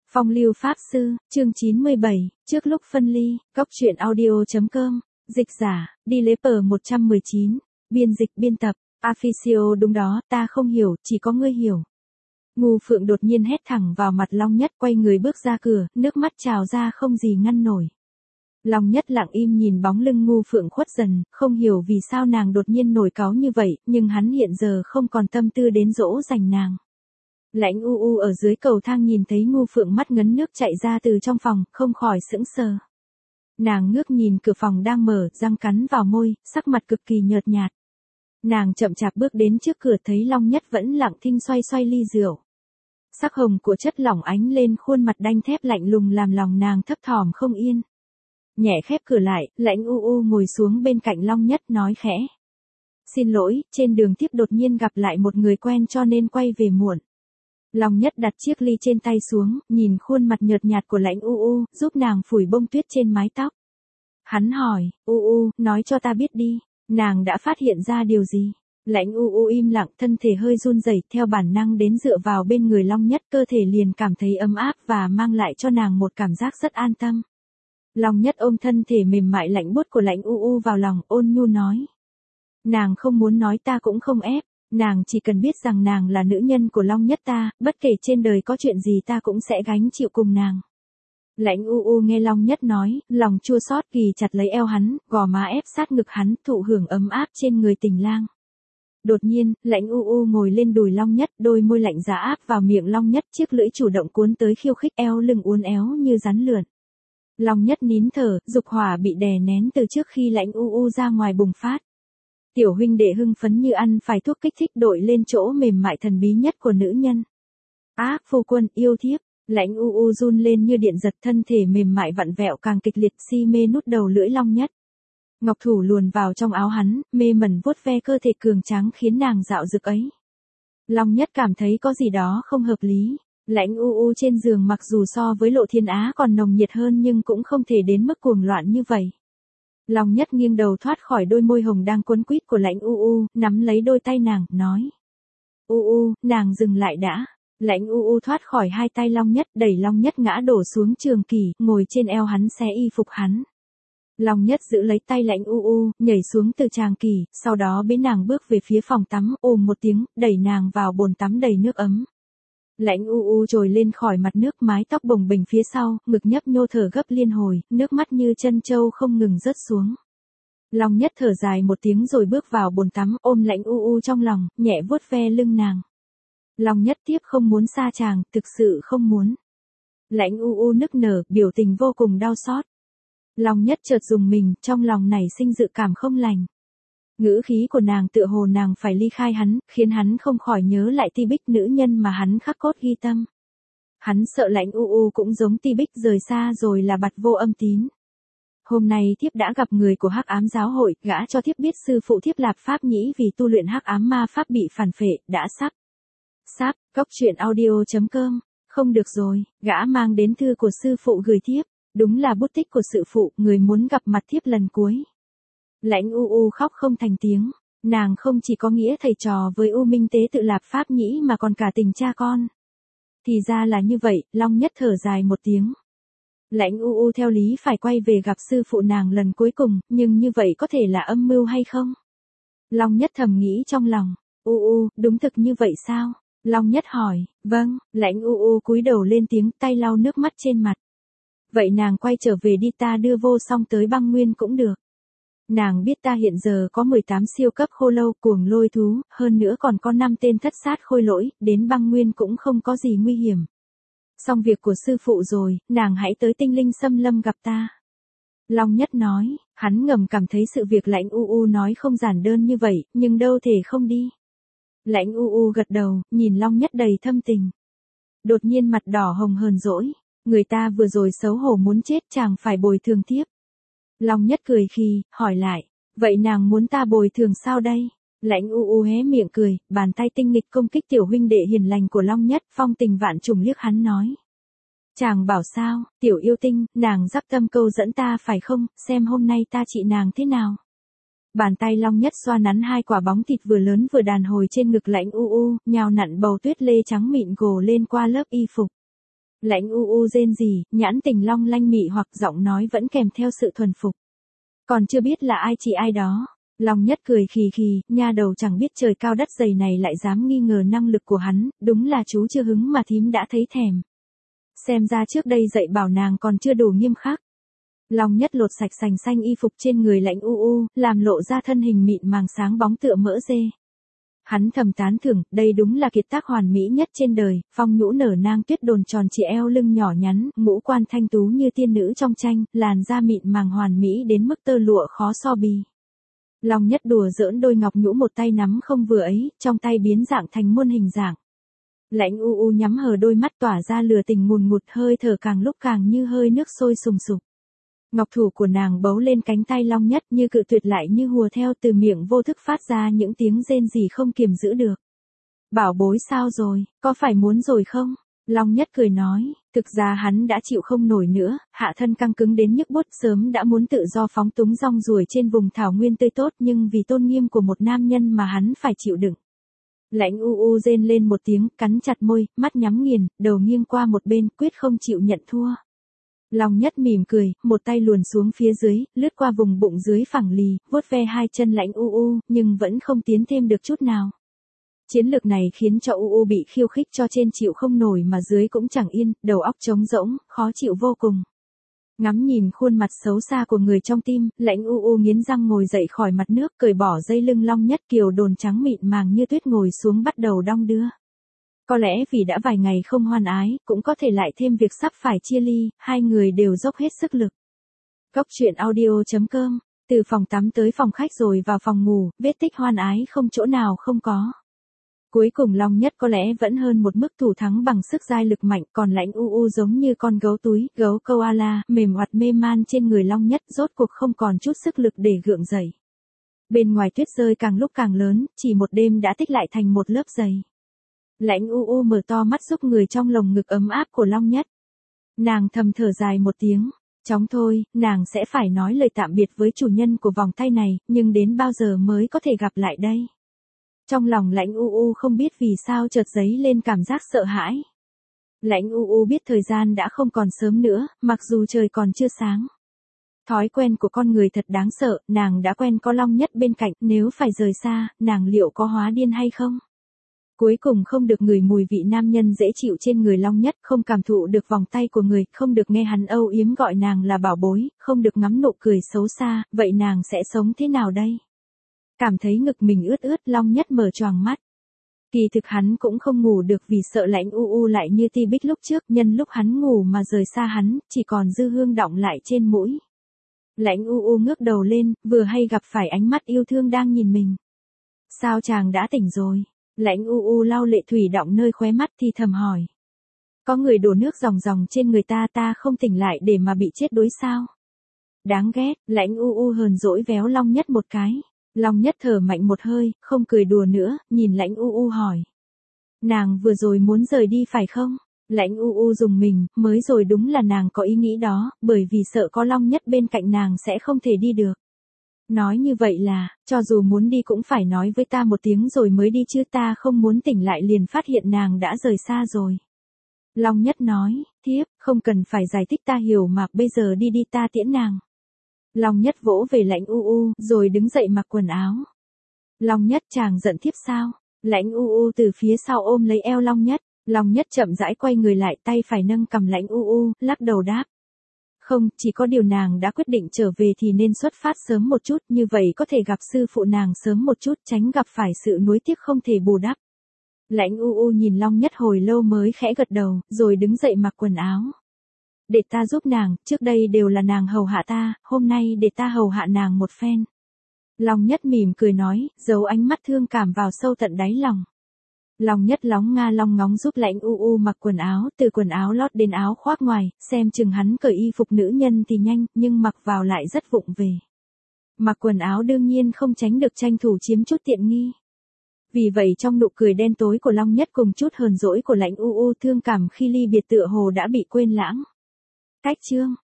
Phong lưu pháp sư, chương 97, trước lúc phân ly, cóc truyện audio.com, dịch giả, đi lễ pờ 119, biên dịch biên tập, Officio đúng đó, ta không hiểu, chỉ có ngươi hiểu. Ngu Phượng đột nhiên hét thẳng vào mặt Long Nhất, quay người bước ra cửa, nước mắt trào ra không gì ngăn nổi. Long Nhất lặng im nhìn bóng lưng Ngu Phượng khuất dần, không hiểu vì sao nàng đột nhiên nổi cáu như vậy, nhưng hắn hiện giờ không còn tâm tư đến dỗ dành nàng. Lãnh U U ở dưới cầu thang nhìn thấy Ngu Phượng mắt ngấn nước chạy ra từ trong phòng, không khỏi sững sờ. Nàng ngước nhìn cửa phòng đang mở, răng cắn vào môi, sắc mặt cực kỳ nhợt nhạt. Nàng chậm chạp bước đến trước cửa thấy Long Nhất vẫn lặng thinh xoay xoay ly rượu. Sắc hồng của chất lỏng ánh lên khuôn mặt đanh thép lạnh lùng làm lòng nàng thấp thỏm không yên. Nhẹ khép cửa lại, Lãnh U U ngồi xuống bên cạnh Long Nhất nói khẽ. Xin lỗi, trên đường tiếp đột nhiên gặp lại một người quen cho nên quay về muộn. Long Nhất đặt chiếc ly trên tay xuống, nhìn khuôn mặt nhợt nhạt của Lãnh U U, giúp nàng phủi bông tuyết trên mái tóc. Hắn hỏi, U U, nói cho ta biết đi, nàng đã phát hiện ra điều gì? Lãnh U U im lặng, thân thể hơi run rẩy, theo bản năng đến dựa vào bên người Long Nhất, cơ thể liền cảm thấy ấm áp và mang lại cho nàng một cảm giác rất an tâm. Long Nhất ôm thân thể mềm mại lạnh buốt của Lãnh U U vào lòng, ôn nhu nói. Nàng không muốn nói ta cũng không ép. Nàng chỉ cần biết rằng nàng là nữ nhân của Long Nhất ta, bất kể trên đời có chuyện gì ta cũng sẽ gánh chịu cùng nàng. Lãnh U U nghe Long Nhất nói, lòng chua xót kỳ chặt lấy eo hắn, gò má ép sát ngực hắn, thụ hưởng ấm áp trên người tình lang. Đột nhiên, Lãnh U U ngồi lên đùi Long Nhất, đôi môi lạnh giá áp vào miệng Long Nhất, chiếc lưỡi chủ động cuốn tới khiêu khích, eo lưng uốn éo như rắn lượn. Long Nhất nín thở, dục hỏa bị đè nén từ trước khi Lãnh U U ra ngoài bùng phát. Tiểu huynh đệ hưng phấn như ăn phải thuốc kích thích đội lên chỗ mềm mại thần bí nhất của nữ nhân. Ác phu quân yêu thiếp, Lãnh U U run lên như điện giật, thân thể mềm mại vặn vẹo càng kịch liệt, si mê nút đầu lưỡi Long Nhất. Ngọc thủ luồn vào trong áo hắn, mê mẩn vuốt ve cơ thể cường tráng khiến nàng dạo dực ấy. Long Nhất cảm thấy có gì đó không hợp lý. Lãnh U U trên giường mặc dù so với Lộ Thiên Á còn nồng nhiệt hơn nhưng cũng không thể đến mức cuồng loạn như vậy. Long Nhất nghiêng đầu thoát khỏi đôi môi hồng đang cuốn quýt của Lãnh U U, nắm lấy đôi tay nàng, nói. U U, nàng dừng lại đã. Lãnh U U thoát khỏi hai tay Long Nhất, đẩy Long Nhất ngã đổ xuống trường kỷ, ngồi trên eo hắn xé y phục hắn. Long Nhất giữ lấy tay Lãnh U U, nhảy xuống từ tràng kỷ, sau đó bế nàng bước về phía phòng tắm, ôm một tiếng, đẩy nàng vào bồn tắm đầy nước ấm. Lãnh U U trồi lên khỏi mặt nước, mái tóc bồng bềnh phía sau, ngực nhấp nhô thở gấp liên hồi, nước mắt như chân trâu không ngừng rớt xuống. Long Nhất thở dài một tiếng rồi bước vào bồn tắm, ôm Lãnh U U trong lòng, nhẹ vuốt ve lưng nàng. Long Nhất tiếp không muốn xa chàng, thực sự không muốn. Lãnh U U nức nở, biểu tình vô cùng đau xót. Long Nhất chợt rùng mình, trong lòng nảy sinh dự cảm không lành. Ngữ khí của nàng tựa hồ nàng phải ly khai hắn, khiến hắn không khỏi nhớ lại Ti Bích, nữ nhân mà hắn khắc cốt ghi tâm. Hắn sợ Lãnh U U cũng giống Ti Bích rời xa rồi là bặt vô âm tín. Hôm nay thiếp đã gặp người của Hắc Ám giáo hội, gã cho thiếp biết sư phụ thiếp Lạp Pháp Nhĩ vì tu luyện Hắc Ám ma pháp bị phản phệ, đã sắp, cóc truyện audio.com, không được rồi, gã mang đến thư của sư phụ gửi thiếp, đúng là bút tích của sư phụ, người muốn gặp mặt thiếp lần cuối. Lãnh U U khóc không thành tiếng, nàng không chỉ có nghĩa thầy trò với U Minh Tế Tự Lạp Pháp Nhĩ mà còn cả tình cha con. Thì ra là như vậy, Long Nhất thở dài một tiếng. Lãnh U U theo lý phải quay về gặp sư phụ nàng lần cuối cùng, nhưng như vậy có thể là âm mưu hay không? Long Nhất thầm nghĩ trong lòng, U U, đúng thực như vậy sao? Long Nhất hỏi, vâng, Lãnh U U cúi đầu lên tiếng, tay lau nước mắt trên mặt. Vậy nàng quay trở về đi, ta đưa vô song tới băng nguyên cũng được. Nàng biết ta hiện giờ có 18 siêu cấp khô lâu cuồng lôi thú, hơn nữa còn có 5 tên thất sát khôi lỗi, đến băng nguyên cũng không có gì nguy hiểm. Xong việc của sư phụ rồi, nàng hãy tới Tinh Linh Xâm Lâm gặp ta. Long Nhất nói, hắn ngầm cảm thấy sự việc Lãnh U U nói không giản đơn như vậy, nhưng đâu thể không đi. Lãnh U U gật đầu, nhìn Long Nhất đầy thâm tình. Đột nhiên mặt đỏ hồng hờn dỗi, người ta vừa rồi xấu hổ muốn chết, chàng phải bồi thường tiếp. Long Nhất cười khi, hỏi lại, vậy nàng muốn ta bồi thường sao đây? Lãnh U U hé miệng cười, bàn tay tinh nghịch công kích tiểu huynh đệ hiền lành của Long Nhất, phong tình vạn trùng liếc hắn nói. Chàng bảo sao, tiểu yêu tinh, nàng dắp tâm câu dẫn ta phải không, xem hôm nay ta trị nàng thế nào. Bàn tay Long Nhất xoa nắn hai quả bóng thịt vừa lớn vừa đàn hồi trên ngực Lãnh U U, nhào nặn bầu tuyết lê trắng mịn gồ lên qua lớp y phục. Lãnh u u rên rỉ, nhãn tình long lanh mị hoặc giọng nói vẫn kèm theo sự thuần phục. Còn chưa biết là ai chị ai đó. Long Nhất cười khì khì, nha đầu chẳng biết trời cao đất dày này lại dám nghi ngờ năng lực của hắn, đúng là chú chưa hứng mà thím đã thấy thèm. Xem ra trước đây dạy bảo nàng còn chưa đủ nghiêm khắc. Long Nhất lột sạch sành xanh y phục trên người Lãnh u u, làm lộ ra thân hình mịn màng sáng bóng tựa mỡ dê. Hắn thầm tán thưởng, đây đúng là kiệt tác hoàn mỹ nhất trên đời, phong nhũ nở nang tuyết đồn tròn chỉ eo lưng nhỏ nhắn, ngũ quan thanh tú như tiên nữ trong tranh, làn da mịn màng hoàn mỹ đến mức tơ lụa khó so bì. Long Nhất đùa giỡn đôi ngọc nhũ một tay nắm không vừa ấy, trong tay biến dạng thành muôn hình dạng. Lãnh u u nhắm hờ đôi mắt tỏa ra lửa tình ngùn ngụt, hơi thở càng lúc càng như hơi nước sôi sùng sục. Ngọc thủ của nàng bấu lên cánh tay Long Nhất như cự tuyệt lại như hùa theo, từ miệng vô thức phát ra những tiếng rên rỉ không kiềm giữ được. Bảo bối sao rồi, có phải muốn rồi không? Long Nhất cười nói, thực ra hắn đã chịu không nổi nữa, hạ thân căng cứng đến nhức buốt, sớm đã muốn tự do phóng túng rong ruổi trên vùng thảo nguyên tươi tốt, nhưng vì tôn nghiêm của một nam nhân mà hắn phải chịu đựng. Lãnh u u rên lên một tiếng, cắn chặt môi, mắt nhắm nghiền, đầu nghiêng qua một bên, quyết không chịu nhận thua. Long Nhất mỉm cười, một tay luồn xuống phía dưới, lướt qua vùng bụng dưới phẳng lì, vuốt ve hai chân Lãnh u u, nhưng vẫn không tiến thêm được chút nào. Chiến lược này khiến cho u u bị khiêu khích cho trên chịu không nổi mà dưới cũng chẳng yên, đầu óc trống rỗng, khó chịu vô cùng. Ngắm nhìn khuôn mặt xấu xa của người trong tim, Lãnh u u nghiến răng ngồi dậy khỏi mặt nước, cởi bỏ dây lưng Long Nhất, kiều đồn trắng mịn màng như tuyết ngồi xuống bắt đầu đong đưa. Có lẽ vì đã vài ngày không hoan ái, cũng có thể lại thêm việc sắp phải chia ly, hai người đều dốc hết sức lực. Góc truyện audio.com, từ phòng tắm tới phòng khách rồi vào phòng ngủ, vết tích hoan ái không chỗ nào không có. Cuối cùng Long Nhất có lẽ vẫn hơn một mức thủ thắng bằng sức giai lực mạnh, còn Lãnh u u giống như con gấu túi, gấu koala, mềm oặt mê man trên người Long Nhất, rốt cuộc không còn chút sức lực để gượng dậy. Bên ngoài tuyết rơi càng lúc càng lớn, chỉ một đêm đã tích lại thành một lớp dày. Lãnh u u mở to mắt giúp người trong lồng ngực ấm áp của Long Nhất. Nàng thầm thở dài một tiếng, chóng thôi, nàng sẽ phải nói lời tạm biệt với chủ nhân của vòng tay này, nhưng đến bao giờ mới có thể gặp lại đây? Trong lòng Lãnh u u không biết vì sao chợt dấy lên cảm giác sợ hãi. Lãnh u u biết thời gian đã không còn sớm nữa, mặc dù trời còn chưa sáng. Thói quen của con người thật đáng sợ, nàng đã quen có Long Nhất bên cạnh, nếu phải rời xa, nàng liệu có hóa điên hay không? Cuối cùng không được ngửi mùi vị nam nhân dễ chịu trên người Long Nhất, không cảm thụ được vòng tay của người, không được nghe hắn âu yếm gọi nàng là bảo bối, không được ngắm nụ cười xấu xa, vậy nàng sẽ sống thế nào đây? Cảm thấy ngực mình ướt ướt, Long Nhất mở choàng mắt. Kỳ thực hắn cũng không ngủ được vì sợ Lãnh u u lại như Ti Bích lúc trước, nhân lúc hắn ngủ mà rời xa hắn, chỉ còn dư hương đọng lại trên mũi. Lãnh u u ngước đầu lên, vừa hay gặp phải ánh mắt yêu thương đang nhìn mình. Sao chàng đã tỉnh rồi? Lãnh u u lau lệ thủy đọng nơi khóe mắt thì thầm hỏi. Có người đổ nước ròng ròng trên người ta, ta không tỉnh lại để mà bị chết đuối sao? Đáng ghét, Lãnh u u hờn dỗi véo Long Nhất một cái. Long Nhất thở mạnh một hơi, không cười đùa nữa, nhìn Lãnh u u hỏi. Nàng vừa rồi muốn rời đi phải không? Lãnh u u dùng mình, mới rồi đúng là nàng có ý nghĩ đó, bởi vì sợ có Long Nhất bên cạnh nàng sẽ không thể đi được. Nói như vậy là, cho dù muốn đi cũng phải nói với ta một tiếng rồi mới đi chứ, ta không muốn tỉnh lại liền phát hiện nàng đã rời xa rồi. Long Nhất nói, thiếp, không cần phải giải thích, ta hiểu mà, bây giờ đi đi, ta tiễn nàng. Long Nhất vỗ về Lãnh u u, rồi đứng dậy mặc quần áo. Long Nhất, chàng giận thiếp sao? Lãnh u u từ phía sau ôm lấy eo Long Nhất. Long Nhất chậm rãi quay người lại, tay phải nâng cầm Lãnh u u, lắc đầu đáp. Không, chỉ có điều nàng đã quyết định trở về thì nên xuất phát sớm một chút, như vậy có thể gặp sư phụ nàng sớm một chút, tránh gặp phải sự nuối tiếc không thể bù đắp. Lãnh u u nhìn Long Nhất hồi lâu mới khẽ gật đầu, rồi đứng dậy mặc quần áo. Để ta giúp nàng, trước đây đều là nàng hầu hạ ta, hôm nay để ta hầu hạ nàng một phen. Long Nhất mỉm cười nói, giấu ánh mắt thương cảm vào sâu tận đáy lòng. Long Nhất lóng nga long ngóng giúp Lãnh u u mặc quần áo, từ quần áo lót đến áo khoác ngoài, xem chừng hắn cởi y phục nữ nhân thì nhanh, nhưng mặc vào lại rất vụng về. Mặc quần áo đương nhiên không tránh được tranh thủ chiếm chút tiện nghi. Vì vậy trong nụ cười đen tối của Long Nhất cùng chút hờn dỗi của Lãnh u u, thương cảm khi ly biệt tựa hồ đã bị quên lãng. Cách chương